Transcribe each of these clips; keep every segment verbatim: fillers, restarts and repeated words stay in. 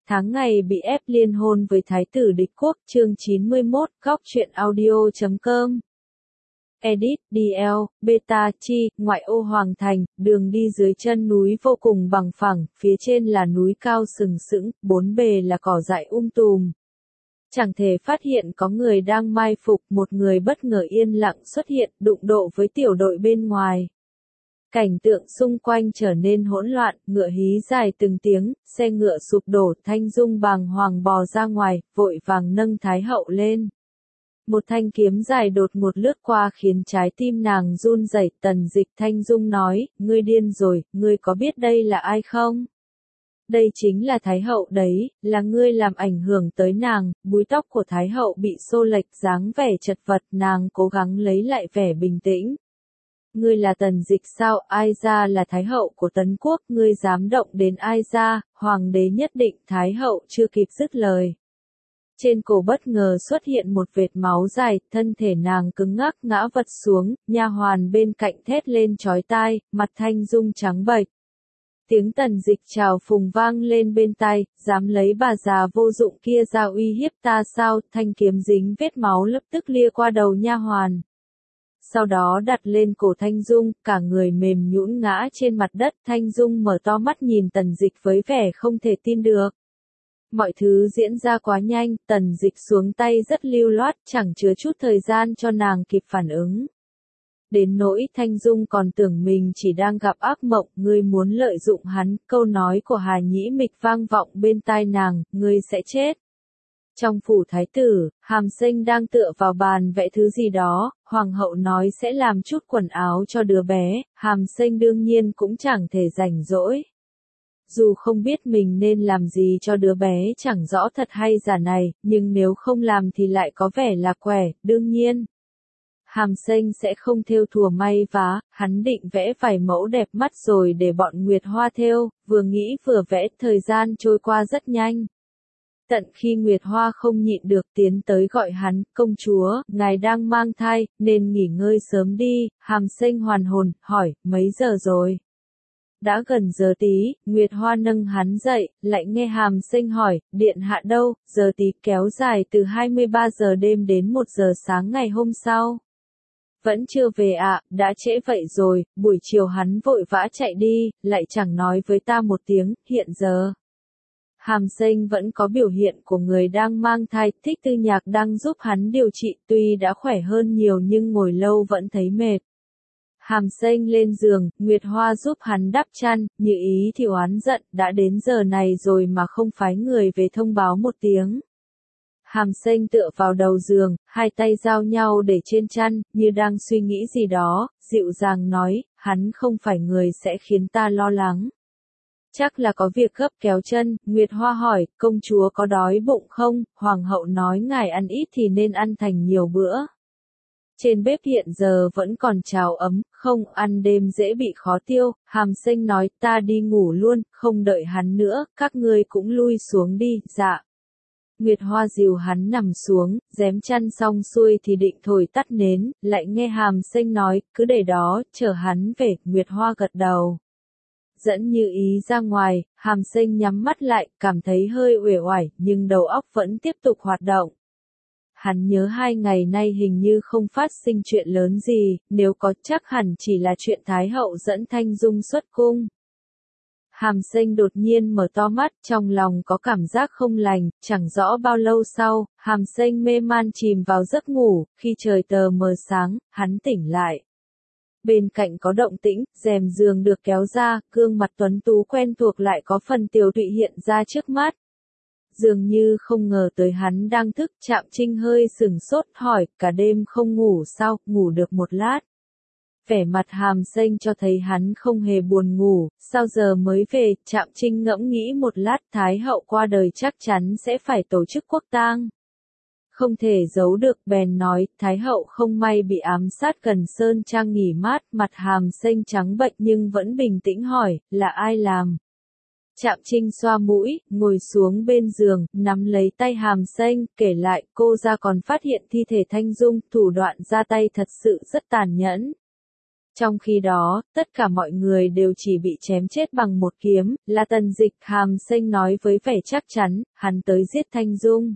tháng ngày bị ép liên hôn với thái tử địch quốc, chương chín mươi mốt, góc truyện audio chấm com. Edit, đê lờ, beta, chi, ngoại ô Hoàng Thành, đường đi dưới chân núi vô cùng bằng phẳng, phía trên là núi cao sừng sững, bốn bề là cỏ dại um tùm. Chẳng thể phát hiện có người đang mai phục, một người bất ngờ yên lặng xuất hiện, đụng độ với tiểu đội bên ngoài. Cảnh tượng xung quanh trở nên hỗn loạn, ngựa hí dài từng tiếng, xe ngựa sụp đổ, Thanh Dung bàng hoàng bò ra ngoài, vội vàng nâng Thái hậu lên. Một thanh kiếm dài đột ngột lướt qua khiến trái tim nàng run rẩy. Tần Dịch. Thanh Dung nói, ngươi điên rồi, ngươi có biết đây là ai không? Đây chính là Thái hậu đấy, là ngươi làm ảnh hưởng tới nàng. Búi tóc của Thái hậu bị xô lệch, dáng vẻ chật vật, nàng cố gắng lấy lại vẻ bình tĩnh. Ngươi là Tần Dịch sao? Ai ra là Thái hậu của Tấn Quốc, ngươi dám động đến ai ra? Hoàng đế nhất định. Thái hậu chưa kịp dứt lời. Trên cổ bất ngờ xuất hiện một vệt máu dài, thân thể nàng cứng ngắc ngã vật xuống, nha hoàn bên cạnh thét lên chói tai, mặt Thanh Dung trắng bệch. Tiếng Tần Dịch chào phùng vang lên bên tai, dám lấy bà già vô dụng kia ra uy hiếp ta sao? Thanh kiếm dính vết máu lập tức lia qua đầu nha hoàn. Sau đó đặt lên cổ Thanh Dung, cả người mềm nhũn ngã trên mặt đất. Thanh Dung mở to mắt nhìn Tần Dịch với vẻ không thể tin được. Mọi thứ diễn ra quá nhanh, Tần Dịch xuống tay rất lưu loát, chẳng chứa chút thời gian cho nàng kịp phản ứng. Đến nỗi Thanh Dung còn tưởng mình chỉ đang gặp ác mộng, ngươi muốn lợi dụng hắn, câu nói của Hà Nhĩ Mịch vang vọng bên tai nàng, ngươi sẽ chết. Trong phủ thái tử, Hàm Sinh đang tựa vào bàn vẽ thứ gì đó, hoàng hậu nói sẽ làm chút quần áo cho đứa bé, Hàm Sinh đương nhiên cũng chẳng thể rảnh rỗi. Dù không biết mình nên làm gì cho đứa bé chẳng rõ thật hay giả này, nhưng nếu không làm thì lại có vẻ là quẻ, đương nhiên. Hàm Sinh sẽ không thêu thùa may vá, hắn định vẽ vài mẫu đẹp mắt rồi để bọn Nguyệt Hoa thêu, vừa nghĩ vừa vẽ, thời gian trôi qua rất nhanh. Tận khi Nguyệt Hoa không nhịn được tiến tới gọi hắn, công chúa, ngài đang mang thai, nên nghỉ ngơi sớm đi. Hàm Sinh hoàn hồn, hỏi, mấy giờ rồi? Đã gần giờ tí, Nguyệt Hoa nâng hắn dậy, lại nghe Hàm Sinh hỏi, điện hạ đâu? Giờ tí kéo dài từ hai mươi ba giờ đêm đến một giờ sáng ngày hôm sau. Vẫn chưa về ạ, à, đã trễ vậy rồi. Buổi chiều hắn vội vã chạy đi, lại chẳng nói với ta một tiếng. Hiện giờ Hàm Sinh vẫn có biểu hiện của người đang mang thai. Thích Tư Nhạc đang giúp hắn điều trị, tuy đã khỏe hơn nhiều nhưng ngồi lâu vẫn thấy mệt. Hàm Sinh lên giường, Nguyệt Hoa giúp hắn đắp chăn, Như Ý thì oán giận, đã đến giờ này rồi mà không phái người về thông báo một tiếng. Hàm Sinh tựa vào đầu giường, hai tay giao nhau để trên chăn, như đang suy nghĩ gì đó, dịu dàng nói, hắn không phải người sẽ khiến ta lo lắng. Chắc là có việc gấp kéo chân. Nguyệt Hoa hỏi, công chúa có đói bụng không? Hoàng hậu nói ngài ăn ít thì nên ăn thành nhiều bữa. Trên bếp hiện giờ vẫn còn cháo ấm, không ăn đêm dễ bị khó tiêu. Hàm Sinh nói, ta đi ngủ luôn, không đợi hắn nữa, các ngươi cũng lui xuống đi. Dạ. Nguyệt Hoa dìu hắn nằm xuống, rém chăn xong xuôi thì định thổi tắt nến, lại nghe Hàm Sinh nói, cứ để đó, chờ hắn về. Nguyệt Hoa gật đầu. Dẫn Như Ý ra ngoài, Hàm Sinh nhắm mắt lại, cảm thấy hơi uể oải, nhưng đầu óc vẫn tiếp tục hoạt động. Hắn nhớ hai ngày nay hình như không phát sinh chuyện lớn gì, nếu có chắc hẳn chỉ là chuyện Thái hậu dẫn Thanh Dung xuất cung. Hàm Sinh đột nhiên mở to mắt, trong lòng có cảm giác không lành, chẳng rõ bao lâu sau, Hàm Sinh mê man chìm vào giấc ngủ, khi trời tờ mờ sáng, hắn tỉnh lại. Bên cạnh có động tĩnh, rèm giường được kéo ra, gương mặt tuấn tú quen thuộc lại có phần tiều tụy hiện ra trước mắt. Dường như không ngờ tới hắn đang thức, Trạm Trinh hơi sửng sốt hỏi, cả đêm không ngủ sao? Ngủ được một lát. Vẻ mặt Hàm Sinh cho thấy hắn không hề buồn ngủ, sao giờ mới về? Trạm Trinh ngẫm nghĩ một lát, Thái hậu qua đời chắc chắn sẽ phải tổ chức quốc tang. Không thể giấu được, bèn nói, Thái hậu không may bị ám sát gần Sơn Trang nghỉ mát. Mặt Hàm Sinh trắng bệch nhưng vẫn bình tĩnh hỏi, là ai làm? Trạm Trinh xoa mũi, ngồi xuống bên giường, nắm lấy tay Hàm Sinh, kể lại, cô ra còn phát hiện thi thể Thanh Dung, thủ đoạn ra tay thật sự rất tàn nhẫn. Trong khi đó, tất cả mọi người đều chỉ bị chém chết bằng một kiếm, là Tần Dịch. Hàm Sinh nói với vẻ chắc chắn, hắn tới giết Thanh Dung.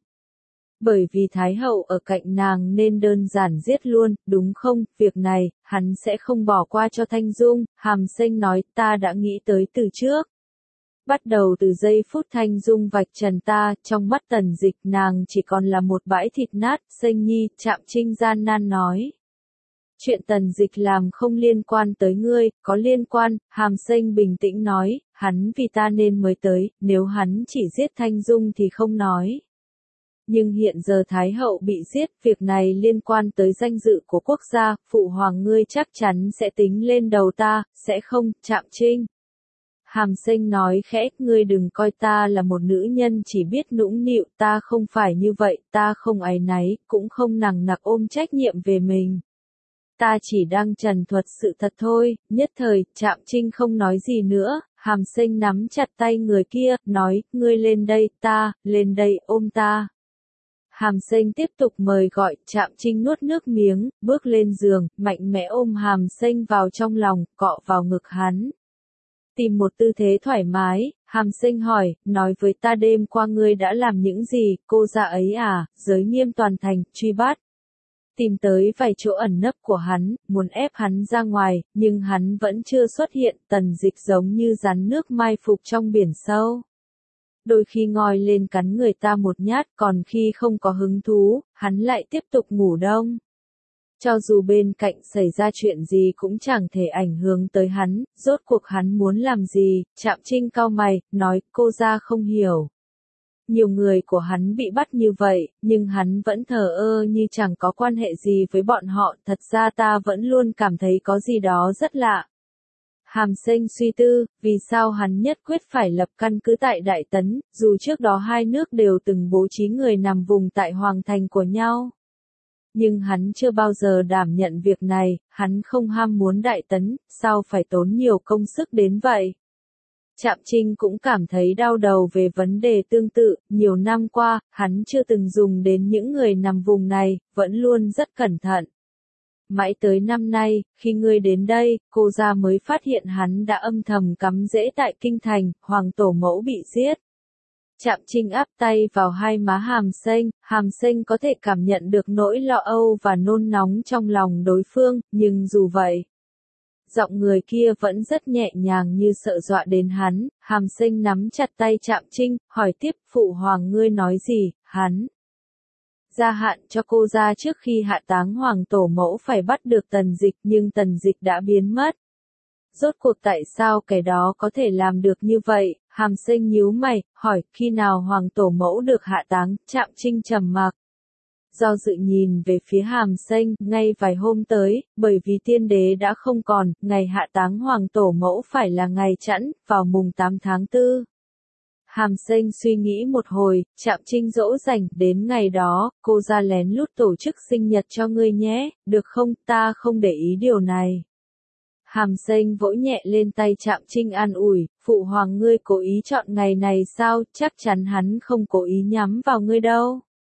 Bởi vì Thái Hậu ở cạnh nàng nên đơn giản giết luôn, đúng không? Việc này, hắn sẽ không bỏ qua cho Thanh Dung. Hàm Sinh nói, ta đã nghĩ tới từ trước. Bắt đầu từ giây phút Thanh Dung vạch trần ta, trong mắt Tần Dịch nàng chỉ còn là một bãi thịt nát. Sinh nhi, Trạm Trinh gian nan nói. Chuyện Tần Dịch làm không liên quan tới ngươi, có liên quan. Hàm Sinh bình tĩnh nói, hắn vì ta nên mới tới, nếu hắn chỉ giết Thanh Dung thì không nói. Nhưng hiện giờ Thái Hậu bị giết, việc này liên quan tới danh dự của quốc gia, phụ hoàng ngươi chắc chắn sẽ tính lên đầu ta, sẽ không? Trạm Trinh. Hàm Sinh nói khẽ, ngươi đừng coi ta là một nữ nhân chỉ biết nũng nịu, ta không phải như vậy, ta không áy náy, cũng không nằng nặc ôm trách nhiệm về mình. Ta chỉ đang trần thuật sự thật thôi. Nhất thời, Trạm Trinh không nói gì nữa. Hàm Sinh nắm chặt tay người kia, nói, ngươi lên đây, ta, lên đây, ôm ta. Hàm Sinh tiếp tục mời gọi, Trạm Trinh nuốt nước miếng, bước lên giường, mạnh mẽ ôm Hàm Sinh vào trong lòng, cọ vào ngực hắn. Tìm một tư thế thoải mái, Hàm Sinh hỏi, nói với ta đêm qua ngươi đã làm những gì? Cô già ấy à? Giới nghiêm toàn thành, truy bắt. Tìm tới vài chỗ ẩn nấp của hắn, muốn ép hắn ra ngoài, nhưng hắn vẫn chưa xuất hiện. Tần Dịch giống như rắn nước mai phục trong biển sâu. Đôi khi ngoi lên cắn người ta một nhát, còn khi không có hứng thú, hắn lại tiếp tục ngủ đông. Cho dù bên cạnh xảy ra chuyện gì cũng chẳng thể ảnh hưởng tới hắn, rốt cuộc hắn muốn làm gì? Trạm Trinh cau mày, nói, cô ra không hiểu. Nhiều người của hắn bị bắt như vậy, nhưng hắn vẫn thờ ơ như chẳng có quan hệ gì với bọn họ, thật ra ta vẫn luôn cảm thấy có gì đó rất lạ. Hàm Sinh suy tư, vì sao hắn nhất quyết phải lập căn cứ tại Đại Tấn, dù trước đó hai nước đều từng bố trí người nằm vùng tại hoàng thành của nhau. Nhưng hắn chưa bao giờ đảm nhận việc này, hắn không ham muốn Đại Tấn, sao phải tốn nhiều công sức đến vậy? Trạm Trinh cũng cảm thấy đau đầu về vấn đề tương tự, nhiều năm qua, hắn chưa từng dùng đến những người nằm vùng này, vẫn luôn rất cẩn thận. Mãi tới năm nay, khi ngươi đến đây, cô ra mới phát hiện hắn đã âm thầm cắm rễ tại kinh thành, hoàng tổ mẫu bị giết. Trạm Trinh áp tay vào hai má Hàm Sinh, Hàm Sinh có thể cảm nhận được nỗi lo âu và nôn nóng trong lòng đối phương, nhưng dù vậy, giọng người kia vẫn rất nhẹ nhàng như sợ dọa đến hắn. Hàm Sinh nắm chặt tay Trạm Trinh, hỏi tiếp, phụ hoàng ngươi nói gì? Hắn gia hạn cho cô ra trước khi hạ táng hoàng tổ mẫu phải bắt được Tần Dịch, nhưng Tần Dịch đã biến mất. Rốt cuộc tại sao kẻ đó có thể làm được như vậy? Hàm Sinh nhíu mày, hỏi, khi nào hoàng tổ mẫu được hạ táng? Trạm Trinh trầm mặc. Do dự nhìn về phía Hàm Sinh, ngay vài hôm tới, bởi vì tiên đế đã không còn, ngày hạ táng hoàng tổ mẫu phải là ngày chẵn, vào mùng tám tháng tư. Hàm Sinh suy nghĩ một hồi, Trạm Trinh dỗ dành, đến ngày đó, cô ra lén lút tổ chức sinh nhật cho ngươi nhé, được không? Ta không để ý điều này. Hàm Sinh vỗ nhẹ lên tay Trạm Trinh an ủi, phụ hoàng ngươi cố ý chọn ngày này sao? Chắc chắn hắn không cố ý nhắm vào ngươi đâu.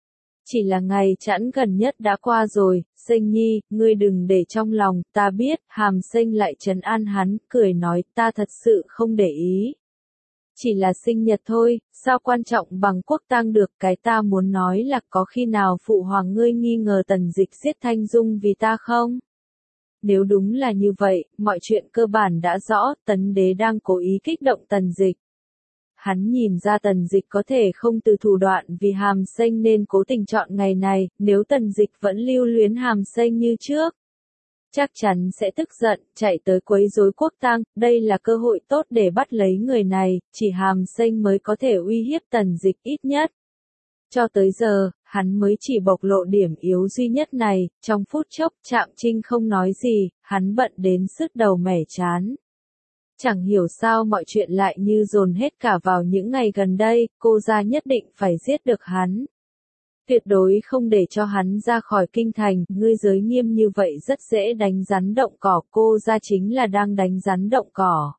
Chỉ là ngày chẵn gần nhất đã qua rồi, Sinh nhi, ngươi đừng để trong lòng, ta biết. Hàm Sinh lại trấn an hắn, cười nói, ta thật sự không để ý. Chỉ là sinh nhật thôi, sao quan trọng bằng quốc tang được? Cái ta muốn nói là có khi nào phụ hoàng ngươi nghi ngờ Tần Dịch giết Thanh Dung vì ta không? Nếu đúng là như vậy, mọi chuyện cơ bản đã rõ, Tấn đế đang cố ý kích động Tần Dịch. Hắn nhìn ra Tần Dịch có thể không từ thủ đoạn vì Hàm Sinh nên cố tình chọn ngày này, nếu Tần Dịch vẫn lưu luyến Hàm Sinh như trước, chắc chắn sẽ tức giận, chạy tới quấy rối quốc tang. Đây là cơ hội tốt để bắt lấy người này, chỉ Hàm Sinh mới có thể uy hiếp Tần Dịch ít nhất. Cho tới giờ, hắn mới chỉ bộc lộ điểm yếu duy nhất này. Trong phút chốc, Trạm Trinh không nói gì, hắn bận đến sứt đầu mẻ chán. Chẳng hiểu sao mọi chuyện lại như dồn hết cả vào những ngày gần đây, cô ra nhất định phải giết được hắn. Tuyệt đối không để cho hắn ra khỏi kinh thành, ngươi giới nghiêm như vậy rất dễ đánh rắn động cỏ, cô ra chính là đang đánh rắn động cỏ.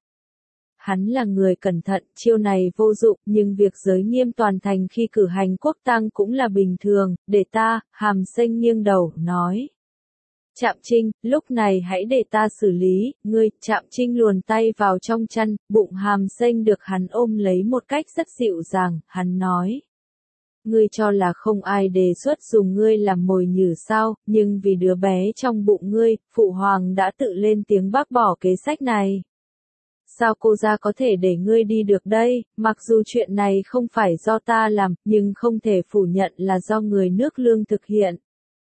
Hắn là người cẩn thận, chiêu này vô dụng, nhưng việc giới nghiêm toàn thành khi cử hành quốc tang cũng là bình thường, để ta. Hàm Sinh nghiêng đầu, nói. Trạm Trinh, lúc này hãy để ta xử lý, ngươi, Trạm Trinh luồn tay vào trong chăn, bụng Hàm Xanh được hắn ôm lấy một cách rất dịu dàng, hắn nói. Ngươi cho là không ai đề xuất dùng ngươi làm mồi nhử sao, nhưng vì đứa bé trong bụng ngươi, Phụ Hoàng đã tự lên tiếng bác bỏ kế sách này. Sao cô gia có thể để ngươi đi được đây, mặc dù chuyện này không phải do ta làm, nhưng không thể phủ nhận là do người nước Lương thực hiện.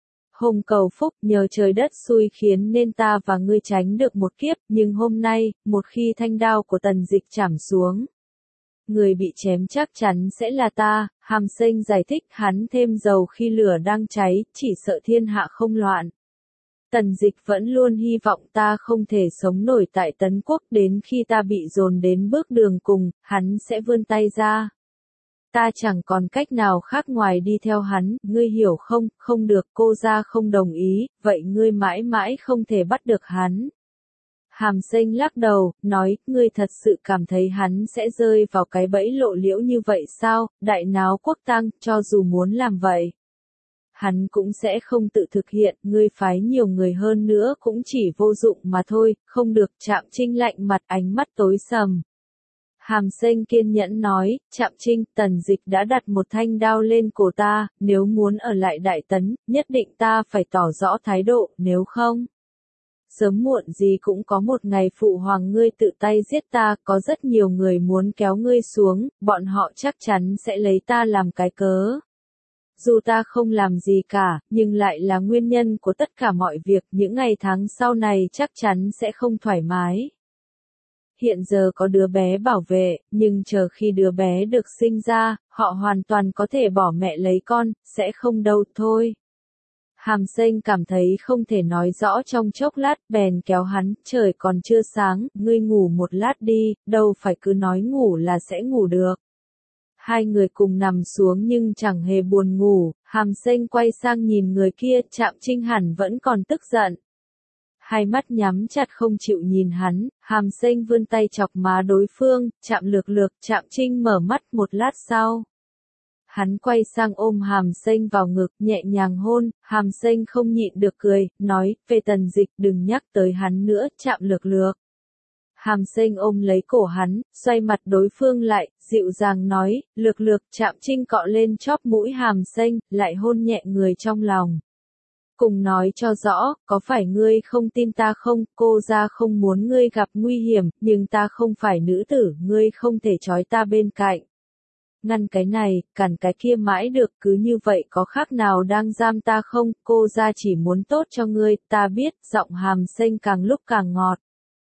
Hôm cầu phúc, nhờ trời đất xui khiến nên ta và ngươi tránh được một kiếp, nhưng hôm nay, một khi thanh đao của Tần Dịch chảm xuống, người bị chém chắc chắn sẽ là ta. Hàm Xanh giải thích, hắn thêm dầu khi lửa đang cháy, chỉ sợ thiên hạ không loạn. Tần Dịch vẫn luôn hy vọng ta không thể sống nổi tại Tấn Quốc, đến khi ta bị dồn đến bước đường cùng, hắn sẽ vươn tay ra. Ta chẳng còn cách nào khác ngoài đi theo hắn, ngươi hiểu không? Không được, cô gia không đồng ý, vậy ngươi mãi mãi không thể bắt được hắn. Hàm Xanh lắc đầu, nói, ngươi thật sự cảm thấy hắn sẽ rơi vào cái bẫy lộ liễu như vậy sao? Đại náo quốc tang, cho dù muốn làm vậy, hắn cũng sẽ không tự thực hiện, ngươi phái nhiều người hơn nữa cũng chỉ vô dụng mà thôi. Không được, Trạm Trinh lạnh mặt, ánh mắt tối sầm. Hàm Xanh kiên nhẫn nói, Trạm Trinh, Tần Dịch đã đặt một thanh đao lên cổ ta, nếu muốn ở lại Đại Tấn, nhất định ta phải tỏ rõ thái độ, nếu không, sớm muộn gì cũng có một ngày Phụ Hoàng ngươi tự tay giết ta, có rất nhiều người muốn kéo ngươi xuống, bọn họ chắc chắn sẽ lấy ta làm cái cớ. Dù ta không làm gì cả, nhưng lại là nguyên nhân của tất cả mọi việc, những ngày tháng sau này chắc chắn sẽ không thoải mái. Hiện giờ có đứa bé bảo vệ, nhưng chờ khi đứa bé được sinh ra, họ hoàn toàn có thể bỏ mẹ lấy con, sẽ không đâu thôi. Hàm Xanh cảm thấy không thể nói rõ trong chốc lát, bèn kéo hắn, trời còn chưa sáng, ngươi ngủ một lát đi, đâu phải cứ nói ngủ là sẽ ngủ được. Hai người cùng nằm xuống nhưng chẳng hề buồn ngủ, Hàm Xanh quay sang nhìn người kia, Trạm Trinh hẳn vẫn còn tức giận. Hai mắt nhắm chặt không chịu nhìn hắn, Hàm Xanh vươn tay chọc má đối phương, chạm lược lược, Trạm Trinh mở mắt một lát sau. Hắn quay sang ôm Hàm Xanh vào ngực, nhẹ nhàng hôn, Hàm Xanh không nhịn được cười, nói, về Tần Dịch đừng nhắc tới hắn nữa, Trạm lược lược. Hàm Xanh ôm lấy cổ hắn, xoay mặt đối phương lại, dịu dàng nói, lược lược, Trạm Trinh cọ lên chóp mũi Hàm Xanh, lại hôn nhẹ người trong lòng. Cùng nói cho rõ, có phải ngươi không tin ta không, cô gia không muốn ngươi gặp nguy hiểm, nhưng ta không phải nữ tử, ngươi không thể trói ta bên cạnh. Ngăn cái này, cản cái kia mãi được, cứ như vậy có khác nào đang giam ta không, cô gia chỉ muốn tốt cho ngươi, ta biết, giọng Hàm Xanh càng lúc càng ngọt.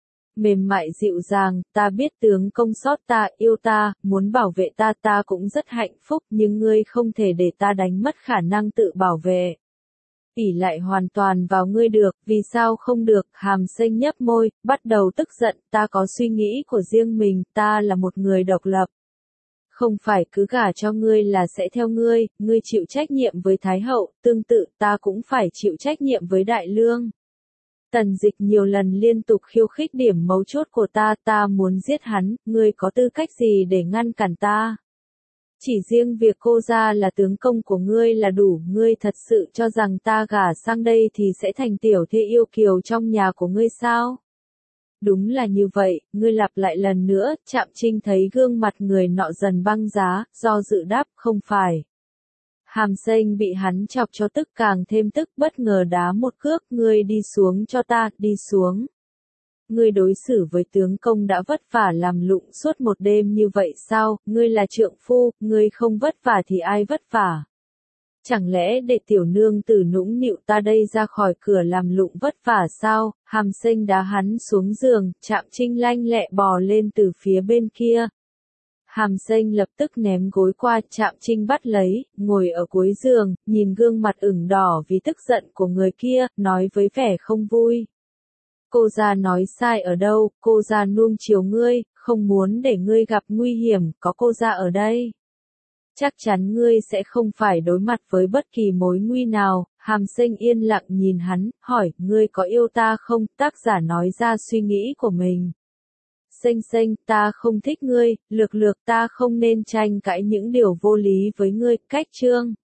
Mềm mại dịu dàng, ta biết tướng công sót ta, yêu ta, muốn bảo vệ ta, ta cũng rất hạnh phúc, nhưng ngươi không thể để ta đánh mất khả năng tự bảo vệ. ỷ lại hoàn toàn vào ngươi được, vì sao không được? Hàm Xanh nhấp môi, bắt đầu tức giận, ta có suy nghĩ của riêng mình, ta là một người độc lập. Không phải cứ gả cho ngươi là sẽ theo ngươi, ngươi chịu trách nhiệm với Thái Hậu, tương tự ta cũng phải chịu trách nhiệm với Đại Lương. Tần Dịch nhiều lần liên tục khiêu khích điểm mấu chốt của ta, ta muốn giết hắn, ngươi có tư cách gì để ngăn cản ta? Chỉ riêng việc cô gia là tướng công của ngươi là đủ, ngươi thật sự cho rằng ta gả sang đây thì sẽ thành tiểu thê yêu kiều trong nhà của ngươi sao? Đúng là như vậy, ngươi lặp lại lần nữa, Trạm Trinh thấy gương mặt người nọ dần băng giá, do dự đáp, không phải. Hàm Xanh bị hắn chọc cho tức càng thêm tức, bất ngờ đá một cước, ngươi đi xuống cho ta, đi xuống. Ngươi đối xử với tướng công đã vất vả làm lụng suốt một đêm như vậy sao, ngươi là trượng phu, ngươi không vất vả thì ai vất vả? Chẳng lẽ để tiểu nương tử nũng nịu ta đây ra khỏi cửa làm lụng vất vả sao? Hàm Xanh đá hắn xuống giường, Trạm Trinh lanh lẹ bò lên từ phía bên kia. Hàm Xanh lập tức ném gối qua, Trạm Trinh bắt lấy, ngồi ở cuối giường, nhìn gương mặt ửng đỏ vì tức giận của người kia, nói với vẻ không vui. Cô gia nói sai ở đâu, cô gia nuông chiều ngươi, không muốn để ngươi gặp nguy hiểm, có cô gia ở đây. Chắc chắn ngươi sẽ không phải đối mặt với bất kỳ mối nguy nào. Hàm Xanh yên lặng nhìn hắn, hỏi, ngươi có yêu ta không? Tác giả nói ra suy nghĩ của mình. Xanh Xanh, ta không thích ngươi, lược lược ta không nên tranh cãi những điều vô lý với ngươi, cách chương.